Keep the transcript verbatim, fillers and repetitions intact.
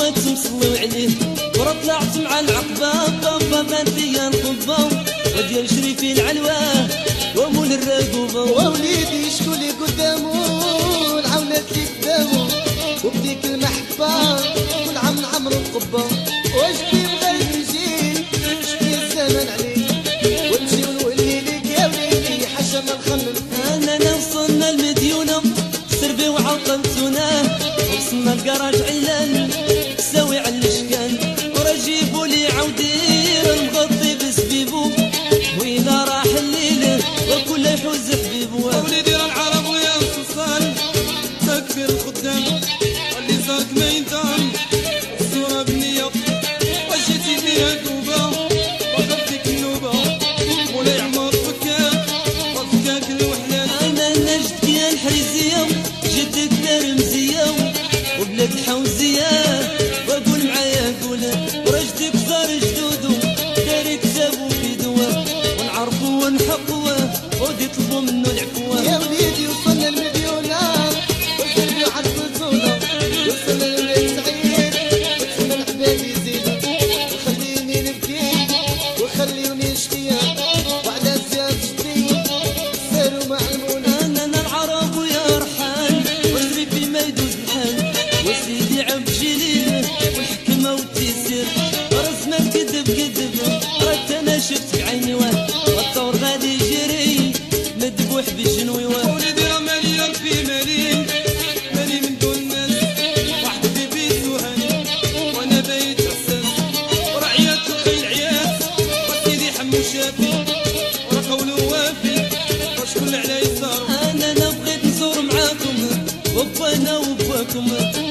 صليت مصلي عليه ورا طلعت مع العقبة بابا بان فيا القبة وديال شريفي العلوة ومول الرقوبة ووليدي شكون اللي قدامو العونات اللي قدامو وبديك المحبة كل عام نعمرو القبة واش كي بغا يجي شكي الزمن عليك ونمشي ونولي ليك يا وليدي حاشا ما نخمم أنا وصلنا المديونة سربي وعقمتونا وصلنا الكراج علان ساوي على الاشكال ورا جيبوا لي عودير مغطي بسبيبو وإذا راح الليل والكل يحوز حبيبو وليدي راه العرب ويا الخصال تكبير الخدام اللي زاك ما يندم الصورة بنية وجيتي فيها كوبا وقفتك النوبة مولاي عمر فكاك وفكاك الوحلات أنا نجد يا الحريزية جدك دار مزية وبلاد الحوزية وقول معايا قول ورجدك زار جدودو داري كتابو في دوا ونعرفو ونحقو ودي يطلبو منو العفو يا وليدي وصلنا المليونات وصلنا على الفلسونة وصلنا للولاد سعيد وصلنا الحباب يزيدو وخليني نبكي وخليوني نشكي وعلى زياد جديد ساروا معلمونا أنا العرب ويا رحال وشريفي ما يدوز الحال وسيدي عبد جليل والحكمة والتيسير رسمة كذب كذب راك أنا شفت بعيني واه والثور غادي يجري مدبوح بالجنوي واه وليدي راه مالي ربي مالي مالي من دون الناس واحد في بيت وهاني وانا بايت عساس ورا عيات الخيل عيات وسيدي حمو شافي ورا قولو وافي وشكون على يسار أنا أنا بغيت نزور معاكم وبانا وباكم